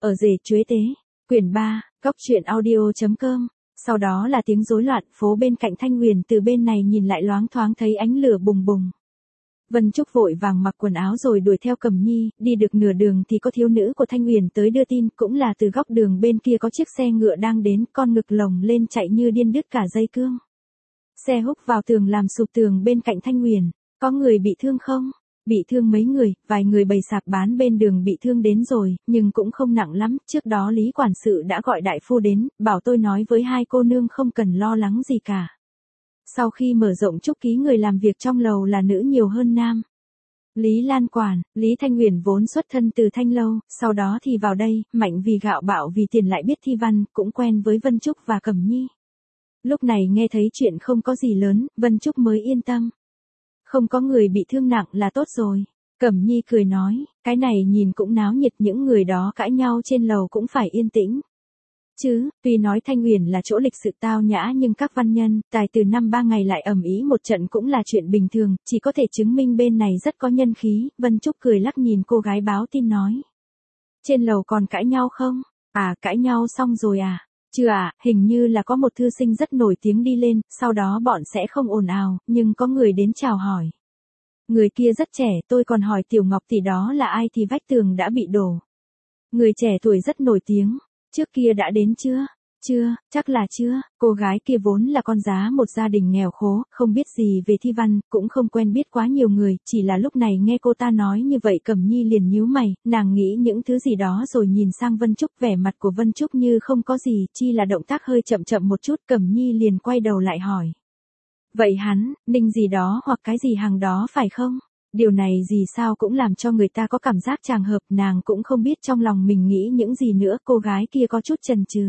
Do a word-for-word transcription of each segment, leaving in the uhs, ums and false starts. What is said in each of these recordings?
Ở rể chuế tế, quyển ba, góc truyện audio chấm com. Sau đó là tiếng rối loạn, phố bên cạnh Thanh Huyền từ bên này nhìn lại loáng thoáng thấy ánh lửa bùng bùng. Vân Trúc vội vàng mặc quần áo rồi đuổi theo Cẩm Nhi, đi được nửa đường thì có thiếu nữ của Thanh Huyền tới đưa tin, cũng là từ góc đường bên kia có chiếc xe ngựa đang đến, con ngực lồng lên chạy như điên đứt cả dây cương. Xe húc vào tường làm sụp tường bên cạnh Thanh Huyền, có người bị thương không? Bị thương mấy người, vài người bày sạp bán bên đường bị thương đến rồi, nhưng cũng không nặng lắm, trước đó Lý quản sự đã gọi đại phu đến, bảo tôi nói với hai cô nương không cần lo lắng gì cả. Sau khi mở rộng chúc ký người làm việc trong lầu là nữ nhiều hơn nam. Lý Lan quản, Lý Thanh Huyền vốn xuất thân từ Thanh Lâu, sau đó thì vào đây, mạnh vì gạo bạo vì tiền lại biết thi văn, cũng quen với Vân Trúc và Cẩm Nhi. Lúc này nghe thấy chuyện không có gì lớn, Vân Trúc mới yên tâm. Không có người bị thương nặng là tốt rồi. Cẩm Nhi cười nói, cái này nhìn cũng náo nhiệt, những người đó cãi nhau trên lầu cũng phải yên tĩnh. Chứ, tuy nói Thanh Huyền là chỗ lịch sự tao nhã nhưng các văn nhân, tài từ năm ba ngày lại ầm ĩ một trận cũng là chuyện bình thường, chỉ có thể chứng minh bên này rất có nhân khí. Vân Trúc cười lắc nhìn cô gái báo tin nói. Trên lầu còn cãi nhau không? À, cãi nhau xong rồi à? Chưa à, hình như là có một thư sinh rất nổi tiếng đi lên, sau đó bọn sẽ không ồn ào, nhưng có người đến chào hỏi. Người kia rất trẻ, tôi còn hỏi Tiểu Ngọc tỷ đó là ai thì vách tường đã bị đổ. Người trẻ tuổi rất nổi tiếng, trước kia đã đến chưa? Chưa, chắc là chưa. Cô gái kia vốn là con giá một gia đình nghèo khố, không biết gì về thi văn, cũng không quen biết quá nhiều người, chỉ là lúc này nghe cô ta nói như vậy Cẩm Nhi liền nhíu mày, nàng nghĩ những thứ gì đó rồi nhìn sang Vân Trúc, vẻ mặt của Vân Trúc như không có gì, chi là động tác hơi chậm chậm một chút, Cẩm Nhi liền quay đầu lại hỏi. Vậy hắn, Ninh gì đó hoặc cái gì hàng đó phải không? Điều này gì sao cũng làm cho người ta có cảm giác tràng hợp, nàng cũng không biết trong lòng mình nghĩ những gì nữa, cô gái kia có chút chần chừ.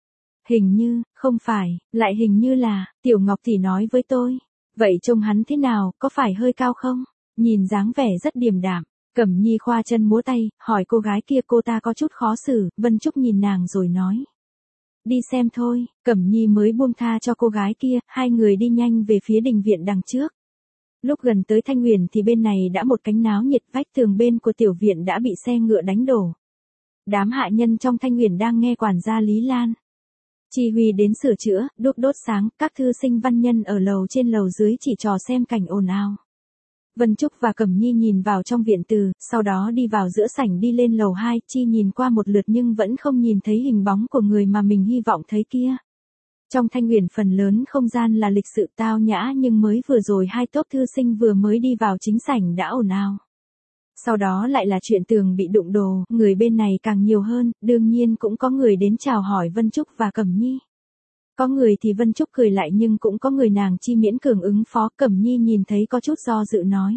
Hình như, không phải, lại hình như là, Tiểu Ngọc tỷ nói với tôi. Vậy trông hắn thế nào, có phải hơi cao không? Nhìn dáng vẻ rất điềm đạm. Cẩm Nhi khoa chân múa tay, hỏi cô gái kia, cô ta có chút khó xử, Vân Trúc nhìn nàng rồi nói. Đi xem thôi, Cẩm Nhi mới buông tha cho cô gái kia, hai người đi nhanh về phía đình viện đằng trước. Lúc gần tới Thanh Huyền thì bên này đã một cánh náo nhiệt, vách tường bên của tiểu viện đã bị xe ngựa đánh đổ. Đám hạ nhân trong Thanh Huyền đang nghe quản gia Lý Lan chỉ huy đến sửa chữa, đuốc đốt sáng, các thư sinh văn nhân ở lầu trên lầu dưới chỉ trò xem cảnh ồn ào. Vân Trúc và Cẩm Nhi nhìn vào trong viện từ, sau đó đi vào giữa sảnh đi lên lầu hai, chi nhìn qua một lượt nhưng vẫn không nhìn thấy hình bóng của người mà mình hy vọng thấy kia. Trong Thanh Huyền phần lớn không gian là lịch sự tao nhã nhưng mới vừa rồi hai tốp thư sinh vừa mới đi vào chính sảnh đã ồn ào. Sau đó lại là chuyện tường bị đụng đồ, người bên này càng nhiều hơn, đương nhiên cũng có người đến chào hỏi Vân Trúc và Cẩm Nhi. Có người thì Vân Trúc cười lại nhưng cũng có người nàng chi miễn cường ứng phó, Cẩm Nhi nhìn thấy có chút do dự nói.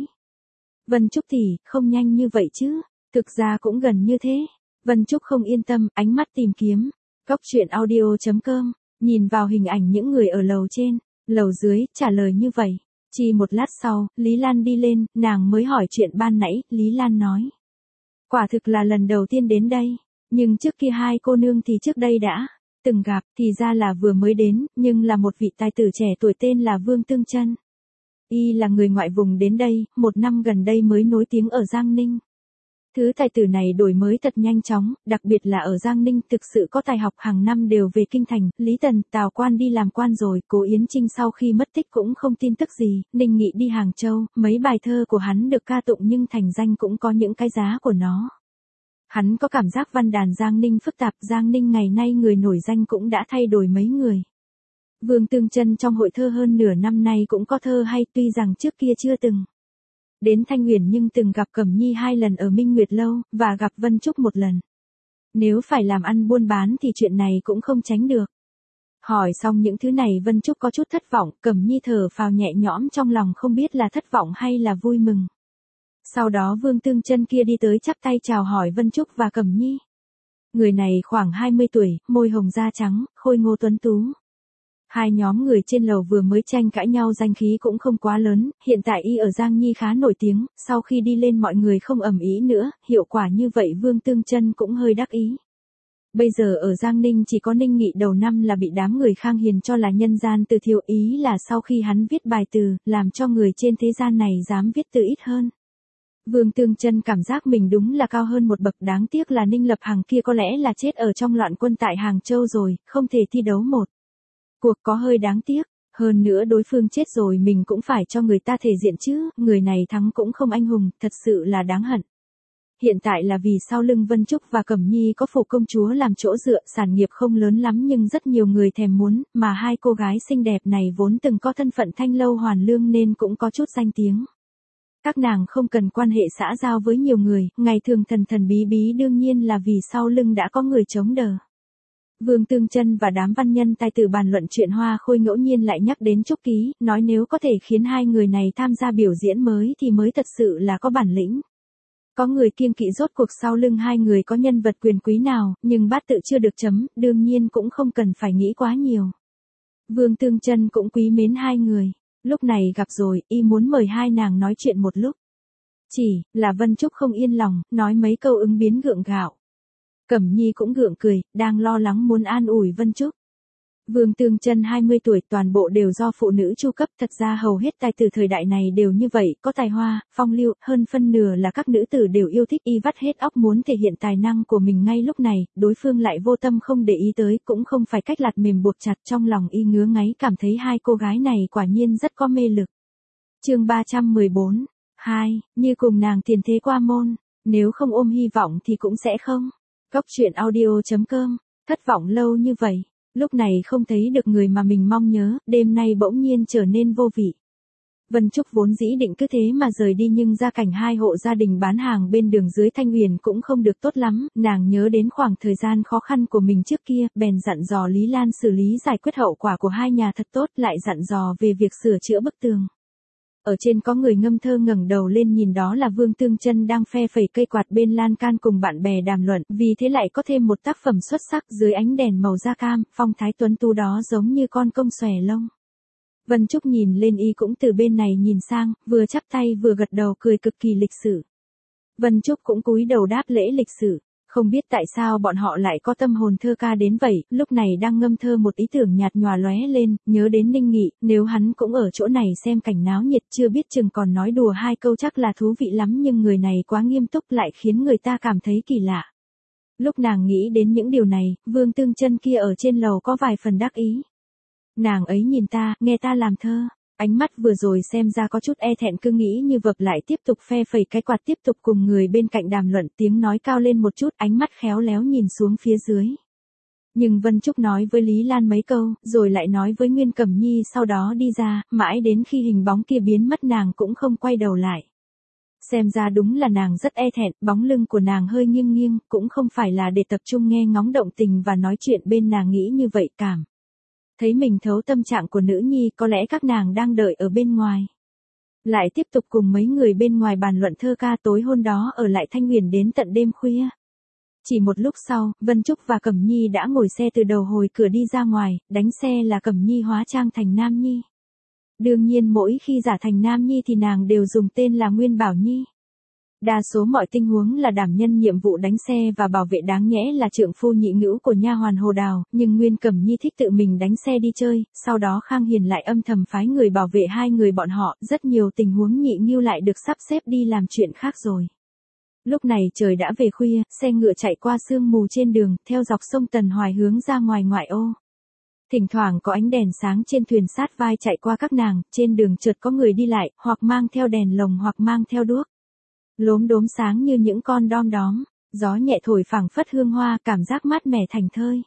Vân Trúc tỷ, không nhanh như vậy chứ, thực ra cũng gần như thế. Vân Trúc không yên tâm, ánh mắt tìm kiếm. Góc truyện audio chấm com, nhìn vào hình ảnh những người ở lầu trên, lầu dưới, trả lời như vậy. Chỉ một lát sau, Lý Lan đi lên, nàng mới hỏi chuyện ban nãy, Lý Lan nói. Quả thực là lần đầu tiên đến đây, nhưng trước kia hai cô nương thì trước đây đã từng gặp, thì ra là vừa mới đến, nhưng là một vị tài tử trẻ tuổi tên là Vương Tương Chân. Y là người ngoại vùng đến đây, một năm gần đây mới nổi tiếng ở Giang Ninh. Thứ tài tử này đổi mới thật nhanh chóng, đặc biệt là ở Giang Ninh thực sự có tài học, hàng năm đều về kinh thành, Lý Tần, Tào Quan đi làm quan rồi, Cố Yến Trinh sau khi mất tích cũng không tin tức gì, Ninh Nghị đi Hàng Châu, mấy bài thơ của hắn được ca tụng nhưng thành danh cũng có những cái giá của nó. Hắn có cảm giác văn đàn Giang Ninh phức tạp, Giang Ninh ngày nay người nổi danh cũng đã thay đổi mấy người. Vương Tương Chân trong hội thơ hơn nửa năm nay cũng có thơ hay, tuy rằng trước kia chưa từng đến Thanh Huyền nhưng từng gặp Cẩm Nhi hai lần ở Minh Nguyệt Lâu, và gặp Vân Trúc một lần. Nếu phải làm ăn buôn bán thì chuyện này cũng không tránh được. Hỏi xong những thứ này Vân Trúc có chút thất vọng, Cẩm Nhi thở phào nhẹ nhõm trong lòng không biết là thất vọng hay là vui mừng. Sau đó Vương Tương Chân kia đi tới chắp tay chào hỏi Vân Trúc và Cẩm Nhi. Người này khoảng hai mươi tuổi, môi hồng da trắng, khôi ngô tuấn tú. Hai nhóm người trên lầu vừa mới tranh cãi nhau danh khí cũng không quá lớn, hiện tại y ở Giang Nhi khá nổi tiếng, sau khi đi lên mọi người không ầm ĩ nữa, hiệu quả như vậy Vương Tương Chân cũng hơi đắc ý. Bây giờ ở Giang Ninh chỉ có Ninh Nghị đầu năm là bị đám người Khang Hiền cho là nhân gian từ thiếu, ý là sau khi hắn viết bài từ, làm cho người trên thế gian này dám viết từ ít hơn. Vương Tương Chân cảm giác mình đúng là cao hơn một bậc, đáng tiếc là Ninh Lập Hằng kia có lẽ là chết ở trong loạn quân tại Hàng Châu rồi, không thể thi đấu một cuộc, có hơi đáng tiếc. Hơn nữa đối phương chết rồi mình cũng phải cho người ta thể diện chứ, người này thắng cũng không anh hùng, thật sự là đáng hận. Hiện tại là vì sau lưng Vân Trúc và Cẩm Nhi có phủ công chúa làm chỗ dựa, sản nghiệp không lớn lắm nhưng rất nhiều người thèm muốn, mà hai cô gái xinh đẹp này vốn từng có thân phận thanh lâu hoàn lương nên cũng có chút danh tiếng. Các nàng không cần quan hệ xã giao với nhiều người, ngày thường thần thần bí bí đương nhiên là vì sau lưng đã có người chống đỡ. Vương Tương Chân và đám văn nhân tài tử bàn luận chuyện Hoa Khôi ngẫu nhiên lại nhắc đến Trúc Ký, nói nếu có thể khiến hai người này tham gia biểu diễn mới thì mới thật sự là có bản lĩnh. Có người kiêng kỵ rốt cuộc sau lưng hai người có nhân vật quyền quý nào, nhưng bát tự chưa được chấm, đương nhiên cũng không cần phải nghĩ quá nhiều. Vương Tương Chân cũng quý mến hai người, lúc này gặp rồi, y muốn mời hai nàng nói chuyện một lúc. Chỉ là Vân Trúc không yên lòng, nói mấy câu ứng biến gượng gạo. Cẩm Nhi cũng gượng cười, đang lo lắng muốn an ủi Vân Trúc. Vương Tương Chân hai mươi tuổi, toàn bộ đều do phụ nữ chu cấp, thật ra hầu hết tài tử thời đại này đều như vậy, có tài hoa, phong lưu, hơn phân nửa là các nữ tử đều yêu thích y, vắt hết óc muốn thể hiện tài năng của mình ngay lúc này, đối phương lại vô tâm không để ý tới, cũng không phải cách lạt mềm buộc chặt, trong lòng y ngứa ngáy cảm thấy hai cô gái này quả nhiên rất có mê lực. Chương ba trăm mười bốn. hai, như cùng nàng tiền thế qua môn, nếu không ôm hy vọng thì cũng sẽ không. Cốc truyện audio chấm com, thất vọng lâu như vậy. Lúc này không thấy được người mà mình mong nhớ, đêm nay bỗng nhiên trở nên vô vị. Vân Trúc vốn dĩ định cứ thế mà rời đi nhưng gia cảnh hai hộ gia đình bán hàng bên đường dưới Thanh Huyền cũng không được tốt lắm, nàng nhớ đến khoảng thời gian khó khăn của mình trước kia, bèn dặn dò Lý Lan xử lý giải quyết hậu quả của hai nhà thật tốt, lại dặn dò về việc sửa chữa bức tường. Ở trên có người ngâm thơ ngẩng đầu lên nhìn đó là Vương Tương Chân đang phe phẩy cây quạt bên lan can cùng bạn bè đàm luận, vì thế lại có thêm một tác phẩm xuất sắc dưới ánh đèn màu da cam, phong thái tuấn tú đó giống như con công xòe lông. Vân Trúc nhìn lên y cũng từ bên này nhìn sang, vừa chắp tay vừa gật đầu cười cực kỳ lịch sự. Vân Trúc cũng cúi đầu đáp lễ lịch sự. Không biết tại sao bọn họ lại có tâm hồn thơ ca đến vậy, lúc này đang ngâm thơ một ý tưởng nhạt nhòa lóe lên, nhớ đến Ninh Nghị, nếu hắn cũng ở chỗ này xem cảnh náo nhiệt chưa biết chừng còn nói đùa hai câu chắc là thú vị lắm nhưng người này quá nghiêm túc lại khiến người ta cảm thấy kỳ lạ. Lúc nàng nghĩ đến những điều này, Vương Tương Chân kia ở trên lầu có vài phần đắc ý. Nàng ấy nhìn ta, nghe ta làm thơ. Ánh mắt vừa rồi xem ra có chút e thẹn cứ nghĩ như vập lại tiếp tục phe phẩy cái quạt tiếp tục cùng người bên cạnh đàm luận tiếng nói cao lên một chút ánh mắt khéo léo nhìn xuống phía dưới. Nhưng Vân Trúc nói với Lý Lan mấy câu, rồi lại nói với Nguyên Cẩm Nhi sau đó đi ra, mãi đến khi hình bóng kia biến mất nàng cũng không quay đầu lại. Xem ra đúng là nàng rất e thẹn, bóng lưng của nàng hơi nghiêng nghiêng, cũng không phải là để tập trung nghe ngóng động tình và nói chuyện bên nàng nghĩ như vậy cảm. Thấy mình thấu tâm trạng của nữ nhi có lẽ các nàng đang đợi ở bên ngoài. Lại tiếp tục cùng mấy người bên ngoài bàn luận thơ ca tối hôm đó ở lại Thanh Huyền đến tận đêm khuya. Chỉ một lúc sau, Vân Trúc và Cẩm Nhi đã ngồi xe từ đầu hồi cửa đi ra ngoài, đánh xe là Cẩm Nhi hóa trang thành Nam Nhi. Đương nhiên mỗi khi giả thành Nam Nhi thì nàng đều dùng tên là Nguyên Bảo Nhi. Đa số mọi tình huống là đảm nhân nhiệm vụ đánh xe và bảo vệ đáng nhẽ là trượng phu nhị ngữu của nha hoàn Hồ Đào, nhưng Nguyên Cẩm Nhi thích tự mình đánh xe đi chơi, sau đó Khang Hiền lại âm thầm phái người bảo vệ hai người bọn họ, rất nhiều tình huống nhị ngưu lại được sắp xếp đi làm chuyện khác rồi. Lúc này trời đã về khuya, xe ngựa chạy qua sương mù trên đường, theo dọc sông Tần Hoài hướng ra ngoài ngoại ô. Thỉnh thoảng có ánh đèn sáng trên thuyền sát vai chạy qua các nàng, trên đường chợt có người đi lại, hoặc mang theo đèn lồng hoặc mang theo đuốc. Lốm đốm sáng như những con đom đóm, gió nhẹ thổi phảng phất hương hoa, cảm giác mát mẻ thành thơi.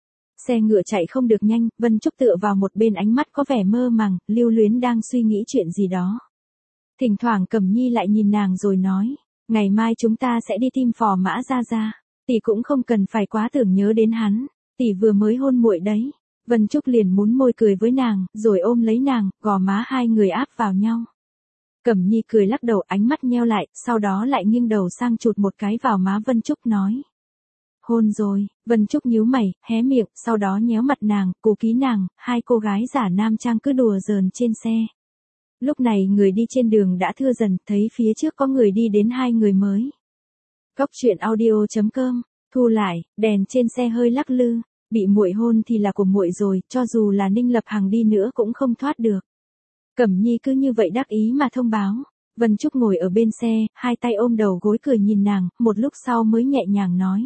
Xe ngựa chạy không được nhanh, Vân Trúc tựa vào một bên ánh mắt có vẻ mơ màng, lưu luyến đang suy nghĩ chuyện gì đó. Thỉnh thoảng Cẩm Nhi lại nhìn nàng rồi nói, ngày mai chúng ta sẽ đi tìm Phò Mã Gia Gia, tỷ cũng không cần phải quá tưởng nhớ đến hắn, tỷ vừa mới hôn muội đấy. Vân Trúc liền muốn môi cười với nàng, rồi ôm lấy nàng, gò má hai người áp vào nhau. Cẩm Nhi cười lắc đầu ánh mắt nheo lại, sau đó lại nghiêng đầu sang chụt một cái vào má Vân Trúc nói. Hôn rồi, Vân Trúc nhíu mày, hé miệng, sau đó nhéo mặt nàng, cố ký nàng, hai cô gái giả nam trang cứ đùa giỡn trên xe. Lúc này người đi trên đường đã thưa dần, thấy phía trước có người đi đến hai người mới. Cốc truyện audio chấm com, thu lại, đèn trên xe hơi lắc lư, bị muội hôn thì là của muội rồi, cho dù là Ninh Lập Hằng đi nữa cũng không thoát được. Cẩm Nhi cứ như vậy đắc ý mà thông báo, Vân Trúc ngồi ở bên xe, hai tay ôm đầu gối cười nhìn nàng, một lúc sau mới nhẹ nhàng nói.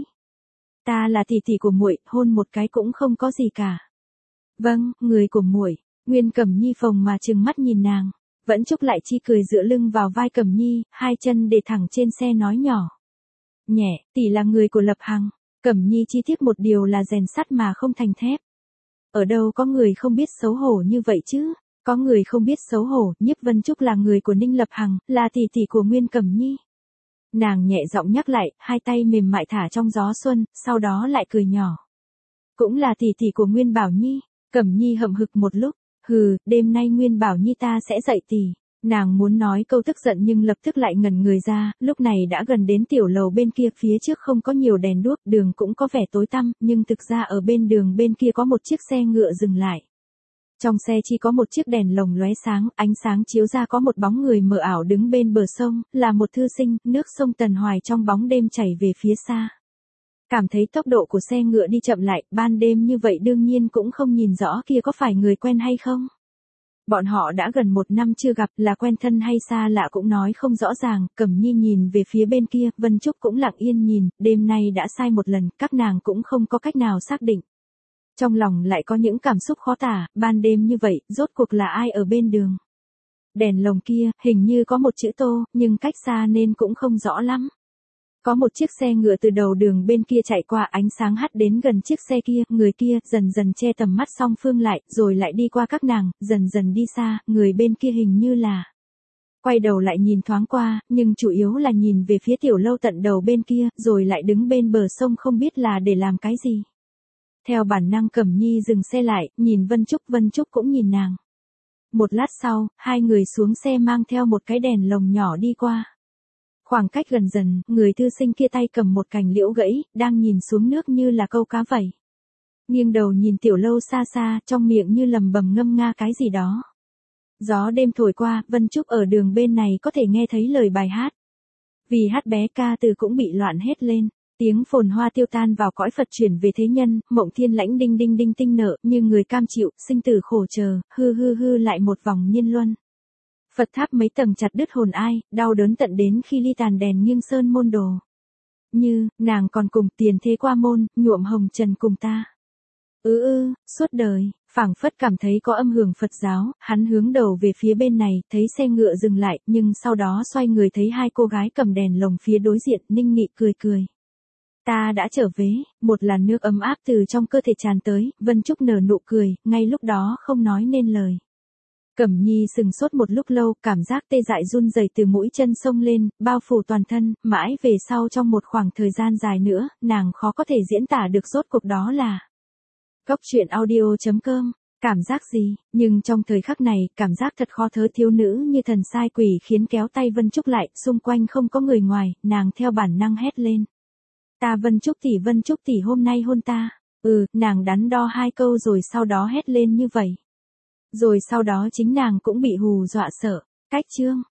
Ta là tỷ tỷ của muội, hôn một cái cũng không có gì cả. Vâng, người của muội. Nguyên Cẩm Nhi phồng mà trừng mắt nhìn nàng. Vẫn Trúc lại chi cười dựa lưng vào vai Cẩm Nhi, hai chân để thẳng trên xe nói nhỏ. Nhẹ, tỷ là người của Lập Hằng. Cẩm Nhi chi tiết một điều là rèn sắt mà không thành thép. Ở đâu có người không biết xấu hổ như vậy chứ? Có người không biết xấu hổ, Nhiếp Vân Trúc là người của Ninh Lập Hằng, là tỷ tỷ của Nguyên Cẩm Nhi. Nàng nhẹ giọng nhắc lại, hai tay mềm mại thả trong gió xuân, sau đó lại cười nhỏ. Cũng là tỷ tỷ của Nguyên Bảo Nhi. Cẩm Nhi hậm hực một lúc, hừ, đêm nay Nguyên Bảo Nhi ta sẽ dạy tỷ. Nàng muốn nói câu tức giận nhưng lập tức lại ngẩn người ra, lúc này đã gần đến tiểu lầu bên kia, phía trước không có nhiều đèn đuốc, đường cũng có vẻ tối tăm, nhưng thực ra ở bên đường bên kia có một chiếc xe ngựa dừng lại. Trong xe chỉ có một chiếc đèn lồng lóe sáng, ánh sáng chiếu ra có một bóng người mờ ảo đứng bên bờ sông, là một thư sinh, nước sông Tần Hoài trong bóng đêm chảy về phía xa. Cảm thấy tốc độ của xe ngựa đi chậm lại, ban đêm như vậy đương nhiên cũng không nhìn rõ kia có phải người quen hay không. Bọn họ đã gần một năm chưa gặp, là quen thân hay xa lạ cũng nói không rõ ràng. Cẩm Nhi nhìn về phía bên kia, Vân Trúc cũng lặng yên nhìn, đêm nay đã sai một lần, các nàng cũng không có cách nào xác định. Trong lòng lại có những cảm xúc khó tả, ban đêm như vậy, rốt cuộc là ai ở bên đường. Đèn lồng kia, hình như có một chữ Tô, nhưng cách xa nên cũng không rõ lắm. Có một chiếc xe ngựa từ đầu đường bên kia chạy qua, ánh sáng hắt đến gần chiếc xe kia, người kia dần dần che tầm mắt song phương lại, rồi lại đi qua các nàng, dần dần đi xa, người bên kia hình như là. Quay đầu lại nhìn thoáng qua, nhưng chủ yếu là nhìn về phía tiểu lâu tận đầu bên kia, rồi lại đứng bên bờ sông không biết là để làm cái gì. Theo bản năng Cẩm Nhi dừng xe lại, nhìn Vân Trúc, Vân Trúc cũng nhìn nàng. Một lát sau, hai người xuống xe mang theo một cái đèn lồng nhỏ đi qua. Khoảng cách gần dần, người thư sinh kia tay cầm một cành liễu gãy, đang nhìn xuống nước như là câu cá vậy. Nghiêng đầu nhìn tiểu lâu xa xa, trong miệng như lầm bầm ngâm nga cái gì đó. Gió đêm thổi qua, Vân Trúc ở đường bên này có thể nghe thấy lời bài hát. Vì hát bé ca từ cũng bị loạn hết lên. Tiếng phồn hoa tiêu tan vào cõi Phật chuyển về thế nhân, mộng thiên lãnh đinh đinh đinh tinh nợ, như người cam chịu, sinh tử khổ chờ, hư hư hư lại một vòng nhiên luân. Phật tháp mấy tầng chặt đứt hồn ai, đau đớn tận đến khi ly tàn đèn nghiêng sơn môn đồ. Như, nàng còn cùng tiền thế qua môn, nhuộm hồng trần cùng ta. Ừ ư, suốt đời, phảng phất cảm thấy có âm hưởng Phật giáo, hắn hướng đầu về phía bên này, thấy xe ngựa dừng lại, nhưng sau đó xoay người thấy hai cô gái cầm đèn lồng phía đối diện, ninh nghị cười cười. Ta đã trở về, một làn nước ấm áp từ trong cơ thể tràn tới, Vân Trúc nở nụ cười, ngay lúc đó không nói nên lời. Cẩm Nhi sừng sốt một lúc lâu, cảm giác tê dại run rẩy từ mũi chân xông lên, bao phủ toàn thân, mãi về sau trong một khoảng thời gian dài nữa, nàng khó có thể diễn tả được rốt cuộc đó là. Cốc truyện audio chấm com, cảm giác gì, nhưng trong thời khắc này, cảm giác thật khó thớ, thiếu nữ như thần sai quỷ khiến kéo tay Vân Trúc lại, xung quanh không có người ngoài, nàng theo bản năng hét lên. Ta Vân Trúc tỷ, Vân Trúc tỷ hôm nay hôn ta. Ừ, nàng đắn đo hai câu rồi sau đó hét lên như vậy. Rồi sau đó chính nàng cũng bị hù dọa sợ. Cách chương